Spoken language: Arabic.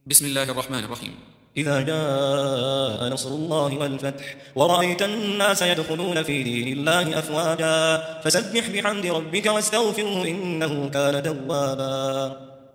بسم الله الرحمن الرحيم. إذا جاء نصر الله والفتح ورأيت الناس يدخلون في دين الله أفواجا فسبح بحمد ربك واستغفره إنه كان توابا.